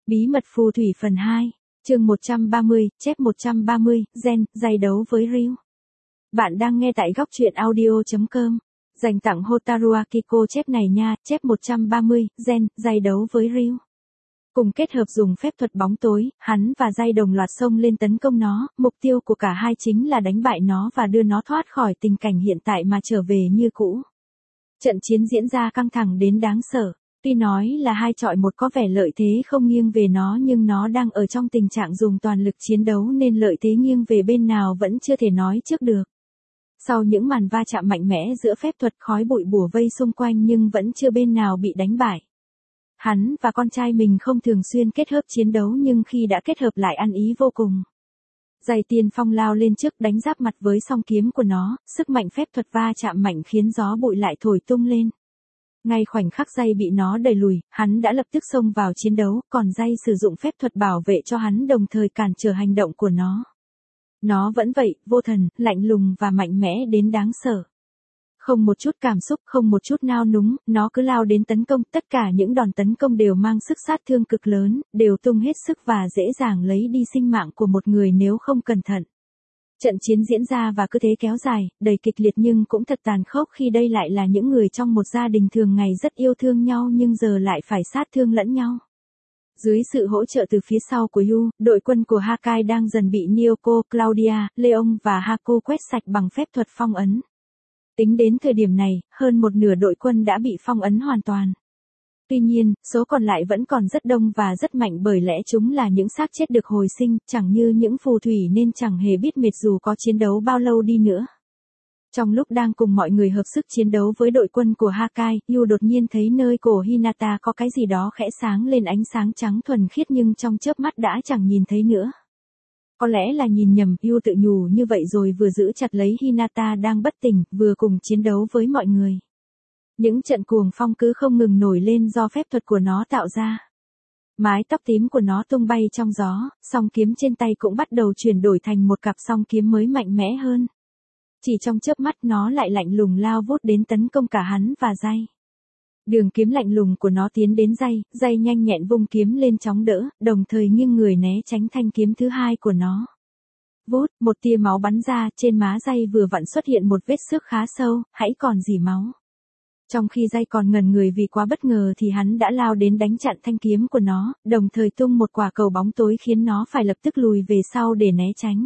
Bí mật phù thủy phần 2, chương 130, chép 130, Gen, giày đấu với Ryu. Bạn đang nghe tại góc truyện audio.com. Dành tặng Hotaru Akiko chép này nha, chép 130, Gen, giày đấu với Ryu. Cùng kết hợp dùng phép thuật bóng tối, hắn và Giai đồng loạt xông lên tấn công nó, mục tiêu của cả hai chính là đánh bại nó và đưa nó thoát khỏi tình cảnh hiện tại mà trở về như cũ. Trận chiến diễn ra căng thẳng đến đáng sợ. Tuy nói là 2 chọi 1 có vẻ lợi thế không nghiêng về nó nhưng nó đang ở trong tình trạng dùng toàn lực chiến đấu nên lợi thế nghiêng về bên nào vẫn chưa thể nói trước được. Sau những màn va chạm mạnh mẽ giữa phép thuật khói bụi bủa vây xung quanh nhưng vẫn chưa bên nào bị đánh bại. Hắn và con trai mình không thường xuyên kết hợp chiến đấu nhưng khi đã kết hợp lại ăn ý vô cùng. Giày tiên phong lao lên trước đánh giáp mặt với song kiếm của nó, sức mạnh phép thuật va chạm mạnh khiến gió bụi lại thổi tung lên. Ngay khoảnh khắc Giai bị nó đẩy lùi, hắn đã lập tức xông vào chiến đấu, còn Giai sử dụng phép thuật bảo vệ cho hắn đồng thời cản trở hành động của nó. Nó vẫn vậy, vô thần, lạnh lùng và mạnh mẽ đến đáng sợ. Không một chút cảm xúc, không một chút nao núng, nó cứ lao đến tấn công, tất cả những đòn tấn công đều mang sức sát thương cực lớn, đều tung hết sức và dễ dàng lấy đi sinh mạng của một người nếu không cẩn thận. Trận chiến diễn ra và cứ thế kéo dài, đầy kịch liệt nhưng cũng thật tàn khốc khi đây lại là những người trong một gia đình thường ngày rất yêu thương nhau nhưng giờ lại phải sát thương lẫn nhau. Dưới sự hỗ trợ từ phía sau của Yu, đội quân của Hakai đang dần bị Nyoko, Claudia, Leon và Haku quét sạch bằng phép thuật phong ấn. Tính đến thời điểm này, hơn một nửa đội quân đã bị phong ấn hoàn toàn. Tuy nhiên, số còn lại vẫn còn rất đông và rất mạnh bởi lẽ chúng là những xác chết được hồi sinh, chẳng như những phù thủy nên chẳng hề biết mệt dù có chiến đấu bao lâu đi nữa. Trong lúc đang cùng mọi người hợp sức chiến đấu với đội quân của Hakai, Yu đột nhiên thấy nơi cổ Hinata có cái gì đó khẽ sáng lên ánh sáng trắng thuần khiết nhưng trong chớp mắt đã chẳng nhìn thấy nữa. Có lẽ là nhìn nhầm, Yu tự nhủ như vậy rồi vừa giữ chặt lấy Hinata đang bất tỉnh, vừa cùng chiến đấu với mọi người. Những trận cuồng phong cứ không ngừng nổi lên do phép thuật của nó tạo ra. Mái tóc tím của nó tung bay trong gió, song kiếm trên tay cũng bắt đầu chuyển đổi thành một cặp song kiếm mới mạnh mẽ hơn. Chỉ trong chớp mắt nó lại lạnh lùng lao vút đến tấn công cả hắn và Giai. Đường kiếm lạnh lùng của nó tiến đến Giai, Giai nhanh nhẹn vung kiếm lên chóng đỡ, đồng thời nghiêng người né tránh thanh kiếm thứ hai của nó. Vút, một tia máu bắn ra, trên má Giai vừa vặn xuất hiện một vết xước khá sâu, hãy còn rỉ máu. Trong khi Giai còn ngẩn người vì quá bất ngờ thì hắn đã lao đến đánh chặn thanh kiếm của nó, đồng thời tung một quả cầu bóng tối khiến nó phải lập tức lùi về sau để né tránh.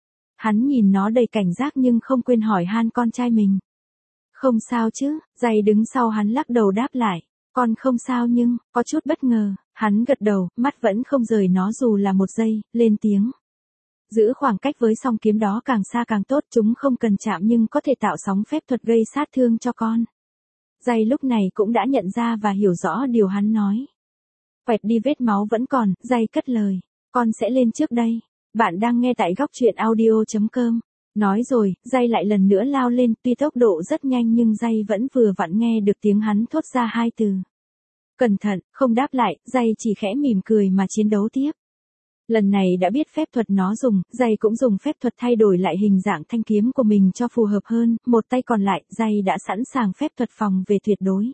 Hắn nhìn nó đầy cảnh giác nhưng không quên hỏi han con trai mình. Không sao chứ, Giai đứng sau hắn lắc đầu đáp lại. Con không sao nhưng, có chút bất ngờ, hắn gật đầu, mắt vẫn không rời nó dù là một giây, lên tiếng. Giữ khoảng cách với song kiếm đó càng xa càng tốt, chúng không cần chạm nhưng có thể tạo sóng phép thuật gây sát thương cho con. Giai lúc này cũng đã nhận ra và hiểu rõ điều hắn nói. Quẹt đi vết máu vẫn còn, Giai cất lời. Con sẽ lên trước đây. Bạn đang nghe tại góc truyện audio.com. Nói rồi, Giai lại lần nữa lao lên, tuy tốc độ rất nhanh nhưng Giai vẫn vừa vặn nghe được tiếng hắn thốt ra 2 từ. Cẩn thận, không đáp lại, Giai chỉ khẽ mỉm cười mà chiến đấu tiếp. Lần này đã biết phép thuật nó dùng, Giai cũng dùng phép thuật thay đổi lại hình dạng thanh kiếm của mình cho phù hợp hơn, một tay còn lại, Giai đã sẵn sàng phép thuật phòng về tuyệt đối.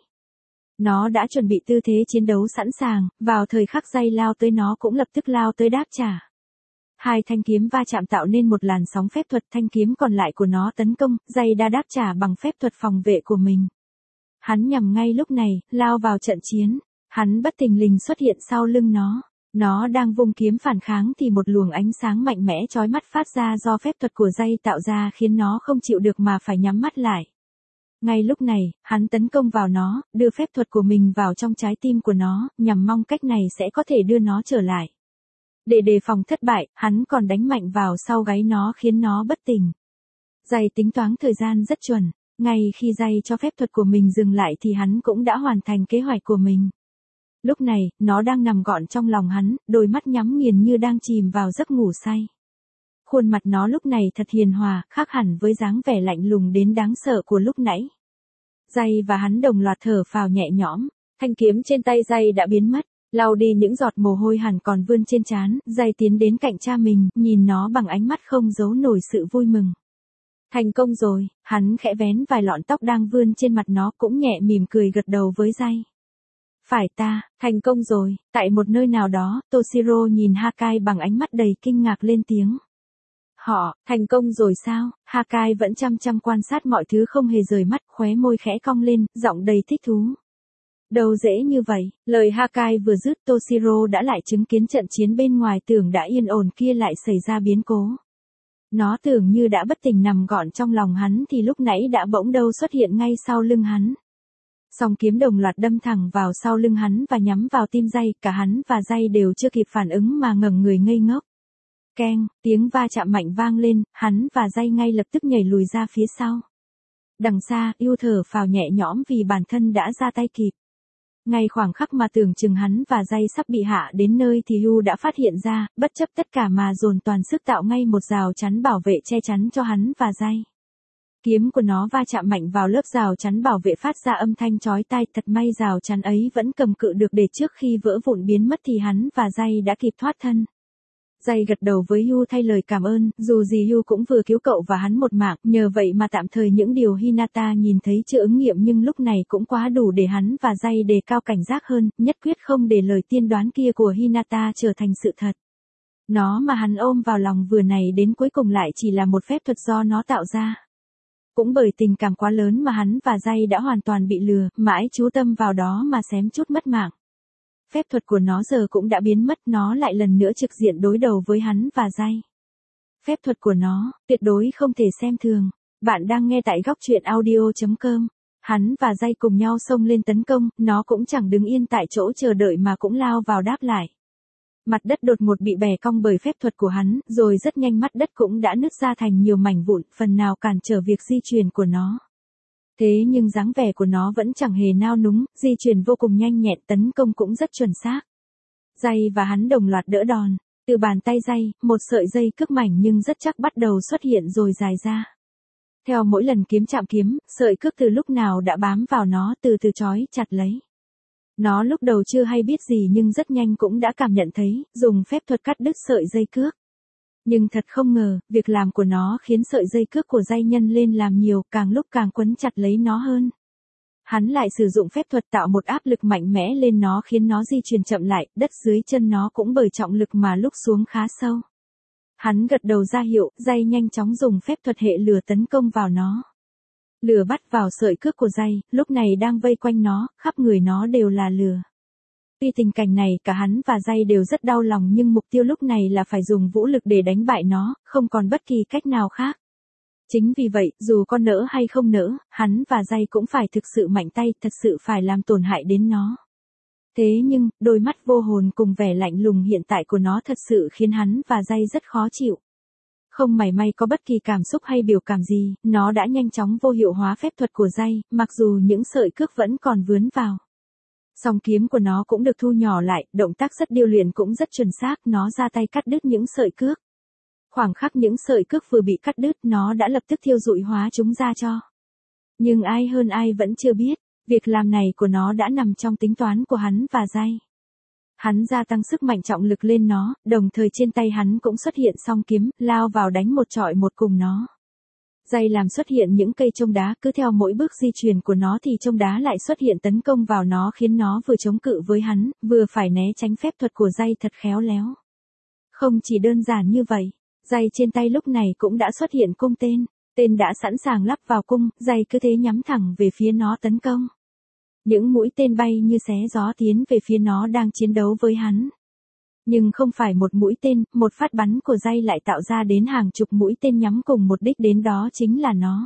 Nó đã chuẩn bị tư thế chiến đấu sẵn sàng, vào thời khắc Giai lao tới nó cũng lập tức lao tới đáp trả. 2 thanh kiếm va chạm tạo nên một làn sóng phép thuật, thanh kiếm còn lại của nó tấn công, Giai đã đáp trả bằng phép thuật phòng vệ của mình. Hắn nhằm ngay lúc này, lao vào trận chiến, hắn bất thình lình xuất hiện sau lưng nó. Nó đang vung kiếm phản kháng thì một luồng ánh sáng mạnh mẽ chói mắt phát ra do phép thuật của Giai tạo ra khiến nó không chịu được mà phải nhắm mắt lại. Ngay lúc này, hắn tấn công vào nó, đưa phép thuật của mình vào trong trái tim của nó, nhằm mong cách này sẽ có thể đưa nó trở lại. Để đề phòng thất bại, hắn còn đánh mạnh vào sau gáy nó khiến nó bất tỉnh. Giai tính toán thời gian rất chuẩn, ngay khi Giai cho phép thuật của mình dừng lại thì hắn cũng đã hoàn thành kế hoạch của mình. Lúc này, nó đang nằm gọn trong lòng hắn, đôi mắt nhắm nghiền như đang chìm vào giấc ngủ say. Khuôn mặt nó lúc này thật hiền hòa, khác hẳn với dáng vẻ lạnh lùng đến đáng sợ của lúc nãy. Giai và hắn đồng loạt thở phào nhẹ nhõm, thanh kiếm trên tay Giai đã biến mất, lau đi những giọt mồ hôi hẳn còn vươn trên trán, Giai tiến đến cạnh cha mình, nhìn nó bằng ánh mắt không giấu nổi sự vui mừng. Thành công rồi, hắn khẽ vén vài lọn tóc đang vươn trên mặt nó cũng nhẹ mỉm cười gật đầu với Giai. Phải ta, thành công rồi. Tại một nơi nào đó, Toshiro nhìn Hakai bằng ánh mắt đầy kinh ngạc lên tiếng. Họ, thành công rồi sao? Hakai vẫn chăm chăm quan sát mọi thứ không hề rời mắt, khóe môi khẽ cong lên, giọng đầy thích thú. Đâu dễ như vậy, lời Hakai vừa dứt Toshiro đã lại chứng kiến trận chiến bên ngoài tưởng đã yên ổn kia lại xảy ra biến cố. Nó tưởng như đã bất tỉnh nằm gọn trong lòng hắn thì lúc nãy đã bỗng đâu xuất hiện ngay sau lưng hắn. Song kiếm đồng loạt đâm thẳng vào sau lưng hắn và nhắm vào tim Jay, cả hắn và Jay đều chưa kịp phản ứng mà ngẩng người ngây ngốc. Keng, tiếng va chạm mạnh vang lên, hắn và Jay ngay lập tức nhảy lùi ra phía sau. Đằng xa, Yu thở phào nhẹ nhõm vì bản thân đã ra tay kịp. Ngay khoảng khắc mà tưởng chừng hắn và Jay sắp bị hạ đến nơi thì Yu đã phát hiện ra, bất chấp tất cả mà dồn toàn sức tạo ngay một rào chắn bảo vệ che chắn cho hắn và Jay. Kiếm của nó va chạm mạnh vào lớp rào chắn bảo vệ phát ra âm thanh chói tai, thật may rào chắn ấy vẫn cầm cự được để trước khi vỡ vụn biến mất thì hắn và Jay đã kịp thoát thân. Jay gật đầu với Yu thay lời cảm ơn, dù gì Yu cũng vừa cứu cậu và hắn một mạng, nhờ vậy mà tạm thời những điều Hinata nhìn thấy chưa ứng nghiệm nhưng lúc này cũng quá đủ để hắn và Jay đề cao cảnh giác hơn, nhất quyết không để lời tiên đoán kia của Hinata trở thành sự thật. Nó mà hắn ôm vào lòng vừa này đến cuối cùng lại chỉ là một phép thuật do nó tạo ra. Cũng bởi tình cảm quá lớn mà hắn và Jay đã hoàn toàn bị lừa, mãi chú tâm vào đó mà xém chút mất mạng. Phép thuật của nó giờ cũng đã biến mất, nó lại lần nữa trực diện đối đầu với hắn và Jay. Phép thuật của nó, tuyệt đối không thể xem thường. Bạn đang nghe tại góc truyện audio.com. Hắn và Jay cùng nhau xông lên tấn công, nó cũng chẳng đứng yên tại chỗ chờ đợi mà cũng lao vào đáp lại. Mặt đất đột ngột bị bẻ cong bởi phép thuật của hắn, rồi rất nhanh mặt đất cũng đã nứt ra thành nhiều mảnh vụn, phần nào cản trở việc di chuyển của nó. Thế nhưng dáng vẻ của nó vẫn chẳng hề nao núng, di chuyển vô cùng nhanh nhẹn, tấn công cũng rất chuẩn xác. Jay và hắn đồng loạt đỡ đòn. Từ bàn tay Jay, một sợi dây cước mảnh nhưng rất chắc bắt đầu xuất hiện rồi dài ra. Theo mỗi lần kiếm chạm kiếm, sợi cước từ lúc nào đã bám vào nó từ từ trói chặt lấy. Nó lúc đầu chưa hay biết gì nhưng rất nhanh cũng đã cảm nhận thấy, dùng phép thuật cắt đứt sợi dây cước. Nhưng thật không ngờ, việc làm của nó khiến sợi dây cước của Jay nhân lên làm nhiều, càng lúc càng quấn chặt lấy nó hơn. Hắn lại sử dụng phép thuật tạo một áp lực mạnh mẽ lên nó khiến nó di chuyển chậm lại, đất dưới chân nó cũng bởi trọng lực mà lúc xuống khá sâu. Hắn gật đầu ra hiệu, Jay nhanh chóng dùng phép thuật hệ lửa tấn công vào nó. Lửa bắt vào sợi cước của Jay, lúc này đang vây quanh nó, khắp người nó đều là lửa. Tuy tình cảnh này cả hắn và Jay đều rất đau lòng nhưng mục tiêu lúc này là phải dùng vũ lực để đánh bại nó, không còn bất kỳ cách nào khác. Chính vì vậy, dù con nỡ hay không nỡ, hắn và Jay cũng phải thực sự mạnh tay, thật sự phải làm tổn hại đến nó. Thế nhưng, đôi mắt vô hồn cùng vẻ lạnh lùng hiện tại của nó thật sự khiến hắn và Jay rất khó chịu. Không mảy may có bất kỳ cảm xúc hay biểu cảm gì, nó đã nhanh chóng vô hiệu hóa phép thuật của Jay, mặc dù những sợi cước vẫn còn vướng vào. Song kiếm của nó cũng được thu nhỏ lại, động tác rất điêu luyện cũng rất chuẩn xác, nó ra tay cắt đứt những sợi cước. Khoảng khắc những sợi cước vừa bị cắt đứt, nó đã lập tức thiêu rụi hóa chúng ra cho. Nhưng ai hơn ai vẫn chưa biết, việc làm này của nó đã nằm trong tính toán của hắn và Jay. Hắn gia tăng sức mạnh trọng lực lên nó, đồng thời trên tay hắn cũng xuất hiện song kiếm, lao vào đánh một chọi một cùng nó. Jay làm xuất hiện những cây chông đá, cứ theo mỗi bước di chuyển của nó thì chông đá lại xuất hiện tấn công vào nó khiến nó vừa chống cự với hắn, vừa phải né tránh phép thuật của Jay thật khéo léo. Không chỉ đơn giản như vậy, Jay trên tay lúc này cũng đã xuất hiện cung tên. Tên đã sẵn sàng lắp vào cung, Jay cứ thế nhắm thẳng về phía nó tấn công. Những mũi tên bay như xé gió tiến về phía nó đang chiến đấu với hắn. Nhưng không phải một mũi tên, một phát bắn của Jay lại tạo ra đến hàng chục mũi tên nhắm cùng một đích đến, đó chính là nó.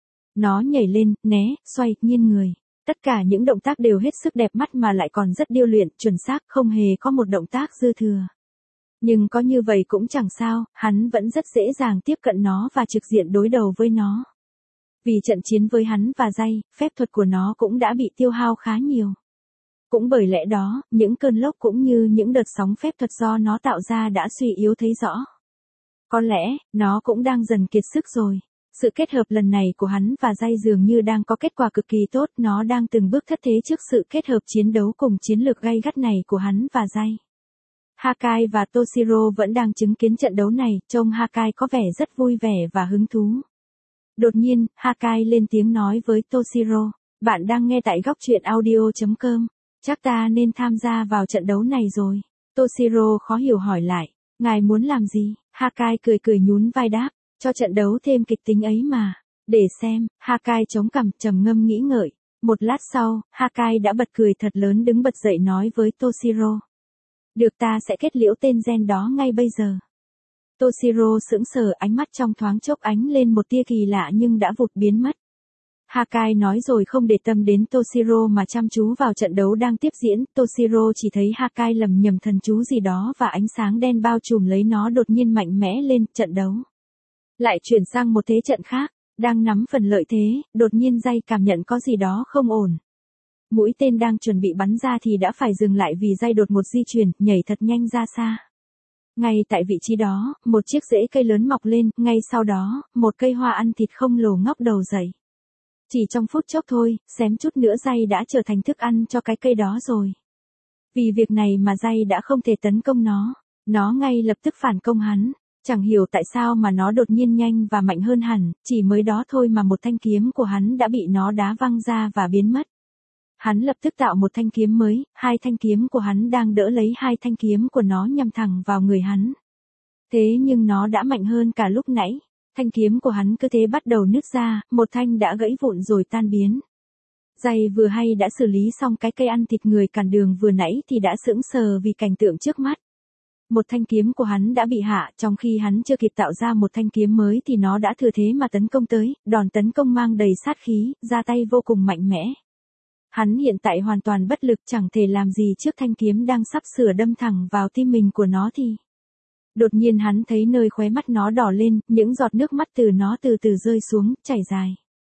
Nó nhảy lên, né, xoay, nghiêng người. Tất cả những động tác đều hết sức đẹp mắt mà lại còn rất điêu luyện, chuẩn xác, không hề có một động tác dư thừa. Nhưng có như vậy cũng chẳng sao, hắn vẫn rất dễ dàng tiếp cận nó và trực diện đối đầu với nó. Vì trận chiến với hắn và Jay, phép thuật của nó cũng đã bị tiêu hao khá nhiều. Cũng bởi lẽ đó, những cơn lốc cũng như những đợt sóng phép thuật do nó tạo ra đã suy yếu thấy rõ. Có lẽ, nó cũng đang dần kiệt sức rồi. Sự kết hợp lần này của hắn và Jay dường như đang có kết quả cực kỳ tốt, nó đang từng bước thất thế trước sự kết hợp chiến đấu cùng chiến lược gay gắt này của hắn và Jay. Hakai và Toshiro vẫn đang chứng kiến trận đấu này, trông Hakai có vẻ rất vui vẻ và hứng thú. Đột nhiên, Hakai lên tiếng nói với Toshiro, bạn đang nghe tại góc truyện audio.com. Chắc ta nên tham gia vào trận đấu này rồi. Toshiro khó hiểu hỏi lại. Ngài muốn làm gì? Hakai cười cười nhún vai đáp. Cho trận đấu thêm kịch tính ấy mà. Để xem, Hakai chống cằm trầm ngâm nghĩ ngợi. Một lát sau, Hakai đã bật cười thật lớn đứng bật dậy nói với Toshiro. Được, ta sẽ kết liễu tên gen đó ngay bây giờ. Toshiro sững sờ, ánh mắt trong thoáng chốc ánh lên một tia kỳ lạ nhưng đã vụt biến mất. Hakai nói rồi không để tâm đến Toshiro mà chăm chú vào trận đấu đang tiếp diễn. Toshiro chỉ thấy Hakai lầm nhầm thần chú gì đó và ánh sáng đen bao trùm lấy nó đột nhiên mạnh mẽ lên. Trận đấu lại chuyển sang một thế trận khác. Đang nắm phần lợi thế, đột nhiên Jay cảm nhận có gì đó không ổn. Mũi tên đang chuẩn bị bắn ra thì đã phải dừng lại vì Jay đột ngột di chuyển, nhảy thật nhanh ra xa. Ngay tại vị trí đó, một chiếc rễ cây lớn mọc lên, ngay sau đó, một cây hoa ăn thịt khổng lồ ngóc đầu dậy. Chỉ trong phút chốc thôi, xém chút nữa Jay đã trở thành thức ăn cho cái cây đó rồi. Vì việc này mà Jay đã không thể tấn công nó ngay lập tức phản công hắn. Chẳng hiểu tại sao mà nó đột nhiên nhanh và mạnh hơn hẳn, chỉ mới đó thôi mà một thanh kiếm của hắn đã bị nó đá văng ra và biến mất. Hắn lập tức tạo một thanh kiếm mới, hai thanh kiếm của hắn đang đỡ lấy hai thanh kiếm của nó nhằm thẳng vào người hắn. Thế nhưng nó đã mạnh hơn cả lúc nãy, thanh kiếm của hắn cứ thế bắt đầu nứt ra, một thanh đã gãy vụn rồi tan biến. Jay vừa hay đã xử lý xong cái cây ăn thịt người cản đường vừa nãy thì đã sững sờ vì cảnh tượng trước mắt. Một thanh kiếm của hắn đã bị hạ, trong khi hắn chưa kịp tạo ra một thanh kiếm mới thì nó đã thừa thế mà tấn công tới, đòn tấn công mang đầy sát khí, ra tay vô cùng mạnh mẽ. Hắn hiện tại hoàn toàn bất lực, chẳng thể làm gì trước thanh kiếm đang sắp sửa đâm thẳng vào tim mình của nó thì. Đột nhiên hắn thấy nơi khóe mắt nó đỏ lên, những giọt nước mắt từ nó từ từ rơi xuống, chảy dài.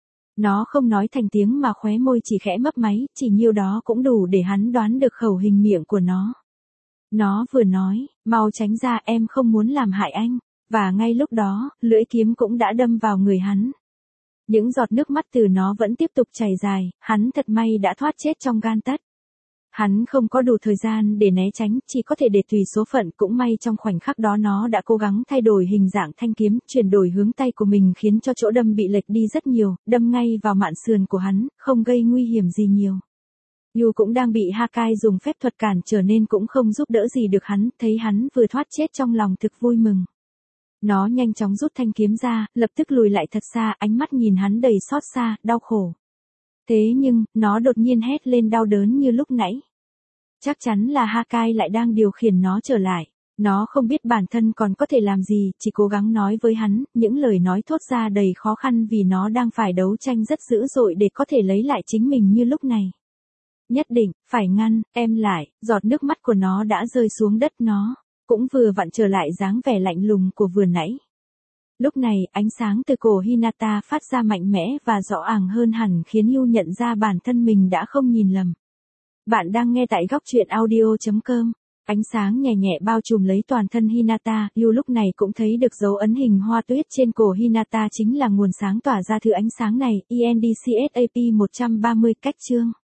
Nó không nói thành tiếng mà khóe môi chỉ khẽ mấp máy, chỉ nhiêu đó cũng đủ để hắn đoán được khẩu hình miệng của nó. Nó vừa nói, mau tránh ra, em không muốn làm hại anh, và ngay lúc đó, lưỡi kiếm cũng đã đâm vào người hắn. Những giọt nước mắt từ nó vẫn tiếp tục chảy dài, hắn thật may đã thoát chết trong gan tấc. Hắn không có đủ thời gian để né tránh, chỉ có thể để tùy số phận, cũng may trong khoảnh khắc đó nó đã cố gắng thay đổi hình dạng thanh kiếm, chuyển đổi hướng tay của mình khiến cho chỗ đâm bị lệch đi rất nhiều, đâm ngay vào mạn sườn của hắn, không gây nguy hiểm gì nhiều. Yu cũng đang bị Hakai dùng phép thuật cản trở nên cũng không giúp đỡ gì được hắn, thấy hắn vừa thoát chết trong lòng thực vui mừng. Nó nhanh chóng rút thanh kiếm ra, lập tức lùi lại thật xa, ánh mắt nhìn hắn đầy xót xa, đau khổ. Thế nhưng, nó đột nhiên hét lên đau đớn như lúc nãy. Chắc chắn là Hakai lại đang điều khiển nó trở lại. Nó không biết bản thân còn có thể làm gì, chỉ cố gắng nói với hắn, những lời nói thốt ra đầy khó khăn vì nó đang phải đấu tranh rất dữ dội để có thể lấy lại chính mình như lúc này. Nhất định, phải ngăn, em lại, giọt nước mắt của nó đã rơi xuống đất, nó cũng vừa vặn trở lại dáng vẻ lạnh lùng của vừa nãy. Lúc này, ánh sáng từ cổ Hinata phát ra mạnh mẽ và rõ àng hơn hẳn khiến Yu nhận ra bản thân mình đã không nhìn lầm. Bạn đang nghe tại góc truyện audio.com. Ánh sáng nhẹ nhẹ bao trùm lấy toàn thân Hinata, Yu lúc này cũng thấy được dấu ấn hình hoa tuyết trên cổ Hinata chính là nguồn sáng tỏa ra thứ ánh sáng này, ENDCSAP 130 cách chương.